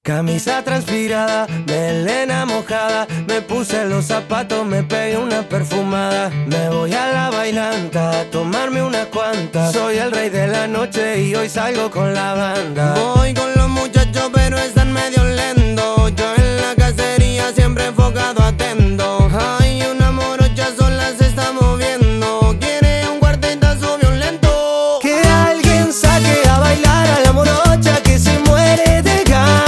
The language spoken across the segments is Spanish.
Camisa transpirada, melena mojada, me puse los zapatos, me pegué una perfumada. Me voy a la bailanta a tomarme unas cuantas. Soy el rey de la noche y hoy salgo con la banda. Voy con los muchachos pero están medio lentos. Yo en la cacería siempre enfocado, atento. Ay, una morocha sola se está moviendo. Quiere un cuartetazo violento. Que alguien saque a bailar a la morocha que se muere de ganas.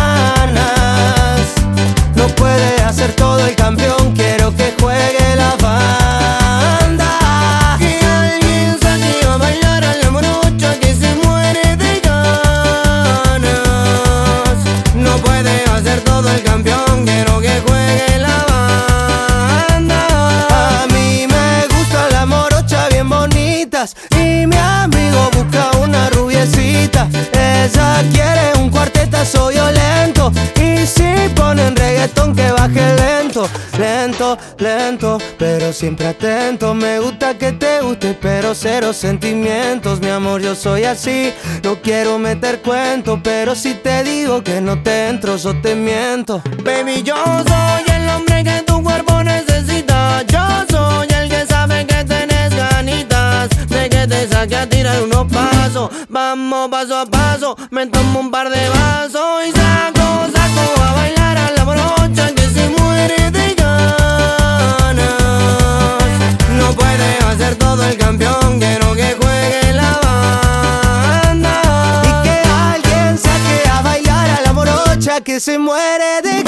No puede hacer todo el campeón, quiero que juegue la banda. Que alguien saque a bailar a la morocha que se muere de ganas. No puede hacer todo el campeón, quiero que juegue la banda. A mí me gustan las morochas bien bonitas y mi amigo busca una rubiecita. Ella quiere un cuartetazo violento y si ponen reggaetón que baje lento. Lento, lento, pero siempre atento. Me gusta que te guste, pero cero sentimientos. Mi amor, yo soy así, no quiero meter cuento, pero si te digo que no te entro, yo te miento. Baby, yo soy el hombre que tu cuerpo necesita. Yo soy el que sabe que tenés ganitas de que te saque a tirar unos pasos. Vamos paso a paso, me tomo un par de vasos y saco a bailar a la morocha que se muere de ganas. No puede hacer todo el campeón, quiero que juegue la banda. Y que alguien saque a bailar a la morocha que se muere de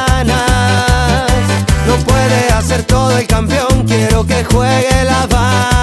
ganas. No puede hacer todo el campeón, quiero que juegue la banda.